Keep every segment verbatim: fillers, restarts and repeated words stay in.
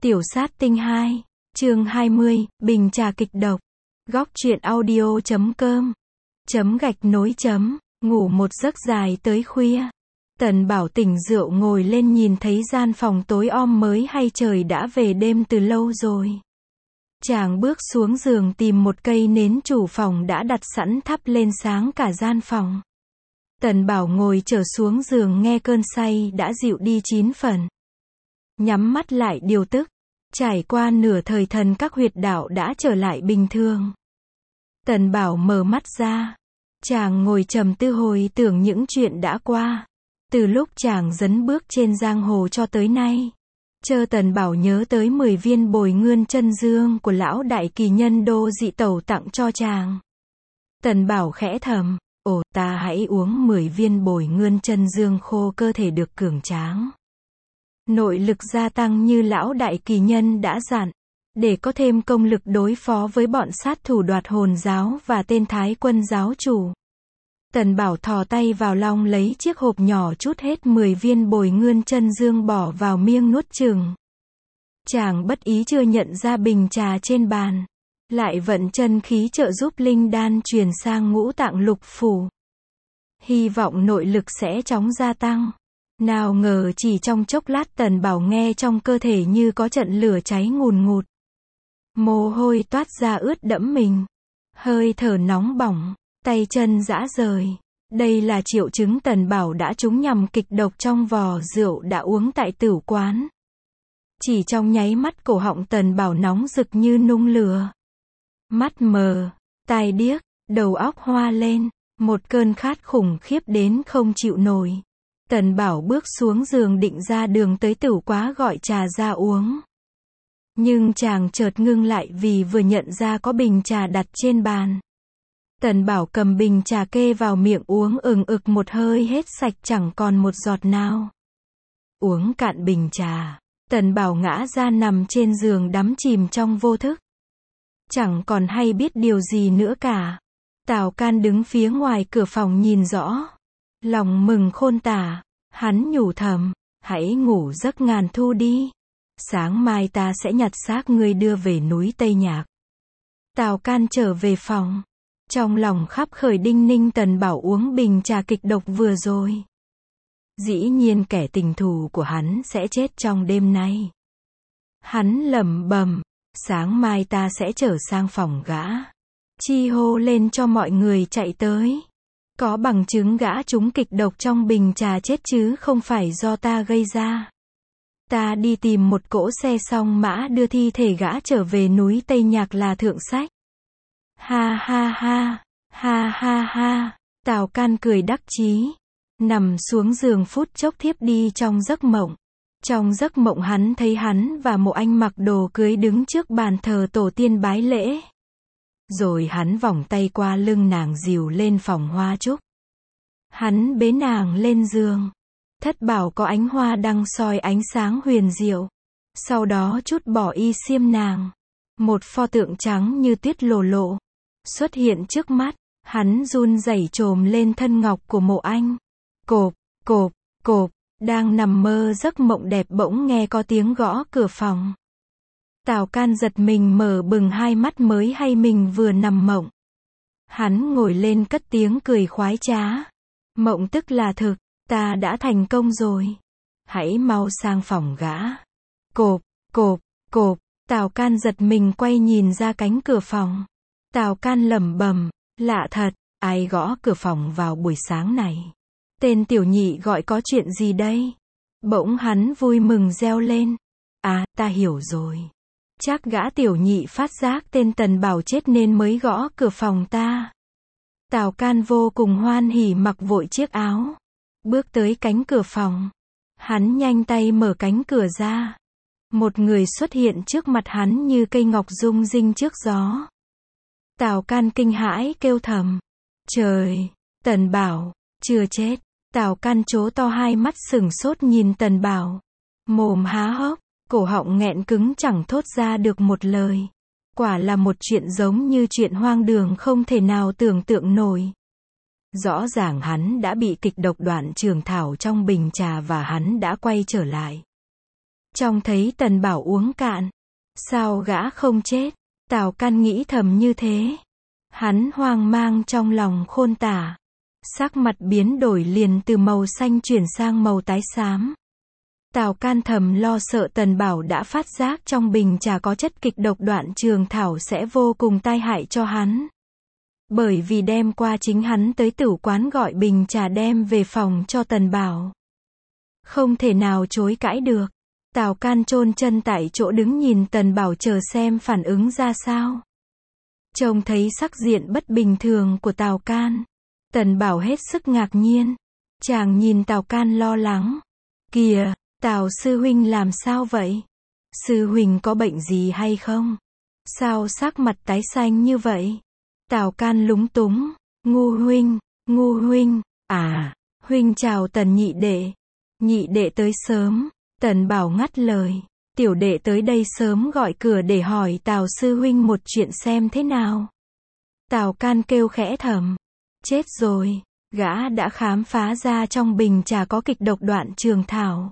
Tiểu sát tinh hai, chương hai mươi, bình trà kịch độc. Góc truyện audio chấm com, chấm gạch nối chấm, ngủ một giấc dài tới khuya. Tần Bảo tỉnh rượu ngồi lên nhìn thấy gian phòng tối om mới hay trời đã về đêm từ lâu rồi. Chàng bước xuống giường tìm một cây nến chủ phòng đã đặt sẵn thắp lên sáng cả gian phòng. Tần Bảo ngồi trở xuống giường nghe cơn say đã dịu đi chín phần. Nhắm mắt lại điều tức. Trải qua nửa thời thần các huyệt đạo đã trở lại bình thường. Tần Bảo mở mắt ra. Chàng ngồi trầm tư hồi tưởng những chuyện đã qua. Từ lúc chàng dấn bước trên giang hồ cho tới nay. Chơ Tần Bảo nhớ tới mười viên bồi nguyên chân dương của lão đại kỳ nhân Đô Dị Tẩu tặng cho chàng. Tần Bảo khẽ thầm, ồ, ta hãy uống mười viên bồi nguyên chân dương khô cơ thể được cường tráng. Nội lực gia tăng như lão đại kỳ nhân đã dặn, để có thêm công lực đối phó với bọn sát thủ đoạt hồn giáo và tên thái quân giáo chủ. Tần Bảo thò tay vào lòng lấy chiếc hộp nhỏ chút hết mười viên bồi nguyên chân dương bỏ vào miệng nuốt chừng. Chàng bất ý chưa nhận ra bình trà trên bàn, lại vận chân khí trợ giúp linh đan truyền sang ngũ tạng lục phủ. Hy vọng nội lực sẽ chóng gia tăng. Nào ngờ chỉ trong chốc lát Tần Bảo nghe trong cơ thể như có trận lửa cháy ngùn ngụt. Mồ hôi toát ra ướt đẫm mình. Hơi thở nóng bỏng, tay chân rã rời. Đây là triệu chứng Tần Bảo đã trúng nhầm kịch độc trong vò rượu đã uống tại tửu quán. Chỉ trong nháy mắt cổ họng Tần Bảo nóng rực như nung lửa. Mắt mờ, tai điếc, đầu óc hoa lên. Một cơn khát khủng khiếp đến không chịu nổi. Tần Bảo bước xuống giường định ra đường tới tửu quá gọi trà ra uống. Nhưng chàng chợt ngưng lại vì vừa nhận ra có bình trà đặt trên bàn. Tần Bảo cầm bình trà kê vào miệng uống ừng ực một hơi hết sạch chẳng còn một giọt nào. Uống cạn bình trà, Tần Bảo ngã ra nằm trên giường đắm chìm trong vô thức. Chẳng còn hay biết điều gì nữa cả. Tào Can đứng phía ngoài cửa phòng nhìn rõ. Lòng mừng khôn tả, hắn nhủ thầm, hãy ngủ giấc ngàn thu đi. Sáng mai ta sẽ nhặt xác ngươi đưa về núi Tây Nhạc. Tào Can trở về phòng. Trong lòng khắp khởi đinh ninh Tần Bảo uống bình trà kịch độc vừa rồi. Dĩ nhiên kẻ tình thù của hắn sẽ chết trong đêm nay. Hắn lẩm bẩm, sáng mai ta sẽ trở sang phòng gã. Chi hô lên cho mọi người chạy tới. Có bằng chứng gã trúng kịch độc trong bình trà chết chứ không phải do ta gây ra. Ta đi tìm một cỗ xe song mã đưa thi thể gã trở về núi Tây Nhạc là thượng sách. Ha ha ha, ha ha ha, Tào Can cười đắc chí. Nằm xuống giường phút chốc thiếp đi trong giấc mộng. Trong giấc mộng hắn thấy hắn và Mộ Anh mặc đồ cưới đứng trước bàn thờ tổ tiên bái lễ. Rồi hắn vòng tay qua lưng nàng dìu lên phòng hoa trúc. Hắn bế nàng lên giường. Thất bảo có ánh hoa đăng soi ánh sáng huyền diệu. Sau đó trút bỏ y xiêm nàng. Một pho tượng trắng như tuyết lồ lộ xuất hiện trước mắt. Hắn run rẩy chồm lên thân ngọc của Mộ Anh. Cộp, cộp, cộp. Đang nằm mơ giấc mộng đẹp bỗng nghe có tiếng gõ cửa phòng. Tào Can giật mình mở bừng hai mắt mới hay mình vừa nằm mộng. Hắn ngồi lên cất tiếng cười khoái trá. Mộng tức là thực, ta đã thành công rồi. Hãy mau sang phòng gã. Cộp, cộp, cộp, Tào Can giật mình quay nhìn ra cánh cửa phòng. Tào Can lẩm bẩm, lạ thật, ai gõ cửa phòng vào buổi sáng này? Tên tiểu nhị gọi có chuyện gì đây? Bỗng hắn vui mừng reo lên. À, ta hiểu rồi. Chắc gã tiểu nhị phát giác tên Tần Bảo chết nên mới gõ cửa phòng ta. Tào Can vô cùng hoan hỉ mặc vội chiếc áo. Bước tới cánh cửa phòng. Hắn nhanh tay mở cánh cửa ra. Một người xuất hiện trước mặt hắn như cây ngọc rung rinh trước gió. Tào Can kinh hãi kêu thầm. Trời, Tần Bảo, chưa chết. Tào Can trố to hai mắt sửng sốt nhìn Tần Bảo. Mồm há hốc. Cổ họng nghẹn cứng chẳng thốt ra được một lời. Quả là một chuyện giống như chuyện hoang đường không thể nào tưởng tượng nổi. Rõ ràng hắn đã bị kịch độc đoạn trường thảo trong bình trà và hắn đã quay trở lại. Trông thấy Tần Bảo uống cạn. Sao gã không chết? Tào Can nghĩ thầm như thế. Hắn hoang mang trong lòng khôn tả. Sắc mặt biến đổi liền từ màu xanh chuyển sang màu tái xám. Tào Can thầm lo sợ Tần Bảo đã phát giác trong bình trà có chất kịch độc đoạn trường thảo sẽ vô cùng tai hại cho hắn. Bởi vì đêm qua chính hắn tới tử quán gọi bình trà đem về phòng cho Tần Bảo. Không thể nào chối cãi được. Tào Can chôn chân tại chỗ đứng nhìn Tần Bảo chờ xem phản ứng ra sao. Trông thấy sắc diện bất bình thường của Tào Can. Tần Bảo hết sức ngạc nhiên. Chàng nhìn Tào Can lo lắng. Kìa, Tào sư huynh làm sao vậy? Sư huynh có bệnh gì hay không? Sao sắc mặt tái xanh như vậy? Tào Can lúng túng. Ngu huynh, ngu huynh, à, huynh chào Tần nhị đệ. Nhị đệ tới sớm. Tần Bảo ngắt lời. Tiểu đệ tới đây sớm gọi cửa để hỏi Tào sư huynh một chuyện xem thế nào. Tào Can kêu khẽ thầm. Chết rồi, gã đã khám phá ra trong bình trà có kịch độc đoạn trường thảo.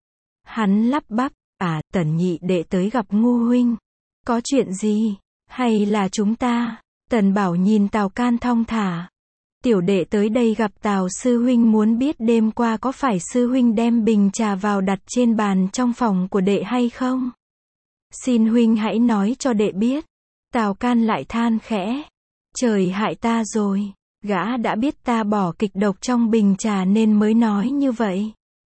Hắn lắp bắp, à, Tần nhị đệ tới gặp ngu huynh. Có chuyện gì? Hay là chúng ta? Tần Bảo nhìn Tào Can thong thả. Tiểu đệ tới đây gặp Tào sư huynh muốn biết đêm qua có phải sư huynh đem bình trà vào đặt trên bàn trong phòng của đệ hay không? Xin huynh hãy nói cho đệ biết. Tào Can lại than khẽ. Trời hại ta rồi, gã đã biết ta bỏ kịch độc trong bình trà nên mới nói như vậy.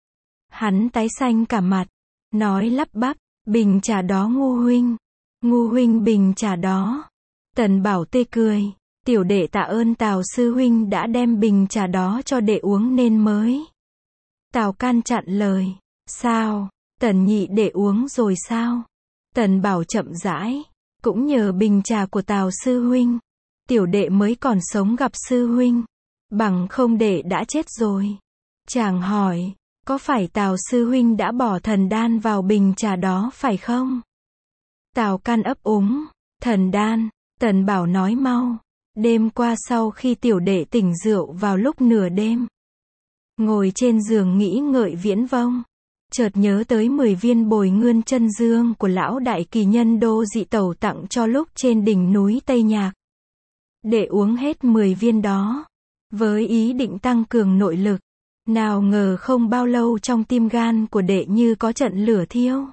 Hắn tái xanh cả mặt, nói lắp bắp, bình trà đó ngu huynh, ngu huynh bình trà đó. Tần Bảo tê cười. Tiểu đệ tạ ơn Tào sư huynh đã đem bình trà đó cho đệ uống nên mới. Tào Can chặn lời. Sao? Tần nhị đệ uống rồi sao? Tần Bảo chậm rãi. Cũng nhờ bình trà của Tào sư huynh. Tiểu đệ mới còn sống gặp sư huynh. Bằng không đệ đã chết rồi. Chàng hỏi. Có phải Tào sư huynh đã bỏ thần đan vào bình trà đó phải không? Tào Can ấp úng. Thần đan. Tần Bảo nói mau. Đêm qua sau khi tiểu đệ tỉnh rượu vào lúc nửa đêm, ngồi trên giường nghĩ ngợi viễn vông, chợt nhớ tới mười viên bồi ngươn chân dương của lão đại kỳ nhân Đô Dị Tẩu tặng cho lúc trên đỉnh núi Tây Nhạc. Đệ uống hết mười viên đó, với ý định tăng cường nội lực, nào ngờ không bao lâu trong tim gan của đệ như có trận lửa thiêu.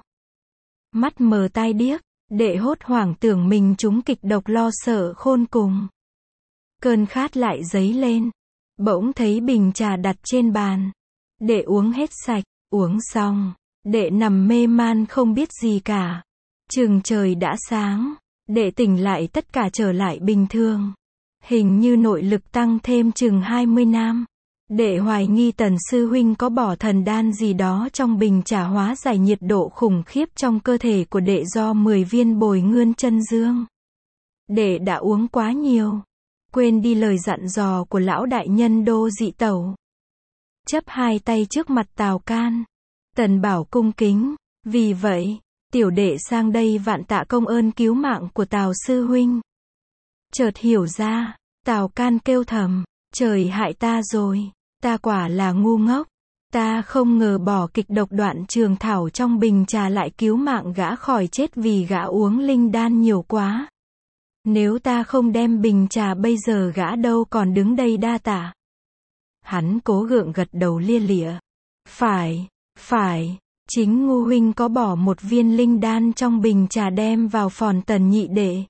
Mắt mờ tai điếc, đệ hốt hoảng tưởng mình trúng kịch độc lo sợ khôn cùng. Cơn khát lại dấy lên. Bỗng thấy bình trà đặt trên bàn. Đệ uống hết sạch, uống xong. Đệ nằm mê man không biết gì cả. Chừng trời đã sáng. Đệ tỉnh lại tất cả trở lại bình thường. Hình như nội lực tăng thêm chừng hai mươi năm. Đệ hoài nghi Tần sư huynh có bỏ thần đan gì đó trong bình trà hóa giải nhiệt độ khủng khiếp trong cơ thể của đệ do mười viên bồi ngươn chân dương. Đệ đã uống quá nhiều. Quên đi lời dặn dò của lão đại nhân Đô Dị Tẩu. Chấp hai tay trước mặt Tào Can. Tần Bảo cung kính. Vì vậy, tiểu đệ sang đây vạn tạ công ơn cứu mạng của Tào sư huynh. Chợt hiểu ra, Tào Can kêu thầm. Trời hại ta rồi, ta quả là ngu ngốc. Ta không ngờ bỏ kịch độc đoạn trường thảo trong bình trà lại cứu mạng gã khỏi chết vì gã uống linh đan nhiều quá. Nếu ta không đem bình trà bây giờ gã đâu còn đứng đây đa tạ. Hắn cố gượng gật đầu lia lịa. Phải, phải, chính ngu huynh có bỏ một viên linh đan trong bình trà đem vào phòng Tần nhị đệ.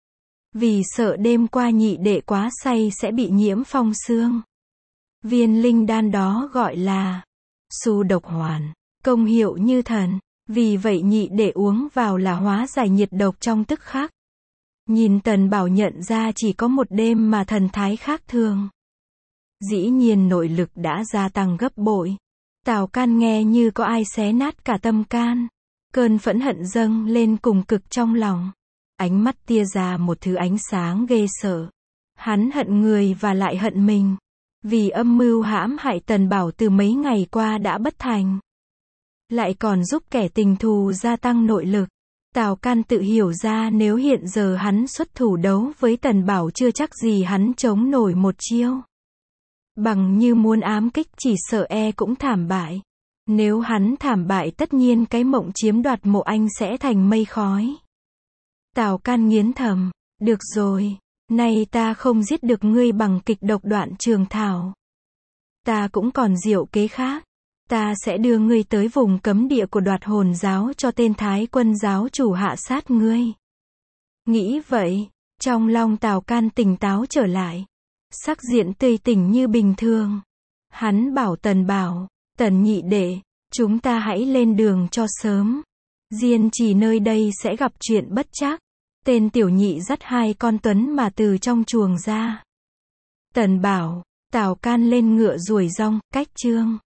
Vì sợ đêm qua nhị đệ quá say sẽ bị nhiễm phong xương. Viên linh đan đó gọi là Su độc hoàn, công hiệu như thần. Vì vậy nhị đệ uống vào là hóa giải nhiệt độc trong tức khắc. Nhìn Tần Bảo nhận ra chỉ có một đêm mà thần thái khác thường. Dĩ nhiên nội lực đã gia tăng gấp bội. Tào Can nghe như có ai xé nát cả tâm can. Cơn phẫn hận dâng lên cùng cực trong lòng. Ánh mắt tia ra một thứ ánh sáng ghê sợ. Hắn hận người và lại hận mình. Vì âm mưu hãm hại Tần Bảo từ mấy ngày qua đã bất thành. Lại còn giúp kẻ tình thù gia tăng nội lực. Tào Can tự hiểu ra nếu hiện giờ hắn xuất thủ đấu với Tần Bảo chưa chắc gì hắn chống nổi một chiêu. Bằng như muốn ám kích chỉ sợ e cũng thảm bại. Nếu hắn thảm bại tất nhiên cái mộng chiếm đoạt mộ anh sẽ thành mây khói. Tào Can nghiến thầm, được rồi, nay ta không giết được ngươi bằng kịch độc đoạn trường thảo. Ta cũng còn diệu kế khác. Ta sẽ đưa ngươi tới vùng cấm địa của Đoạt Hồn giáo cho tên Thái Quân giáo chủ hạ sát ngươi. Nghĩ vậy, trong lòng Tào Can tỉnh táo trở lại. Sắc diện tươi tỉnh như bình thường. Hắn bảo Tần Bảo, Tần nhị đệ, chúng ta hãy lên đường cho sớm. Diên Trì nơi đây sẽ gặp chuyện bất trắc. Tên tiểu nhị dắt hai con tuấn mà từ trong chuồng ra. Tần Bảo, Tào Can lên ngựa ruổi rong, cách trương.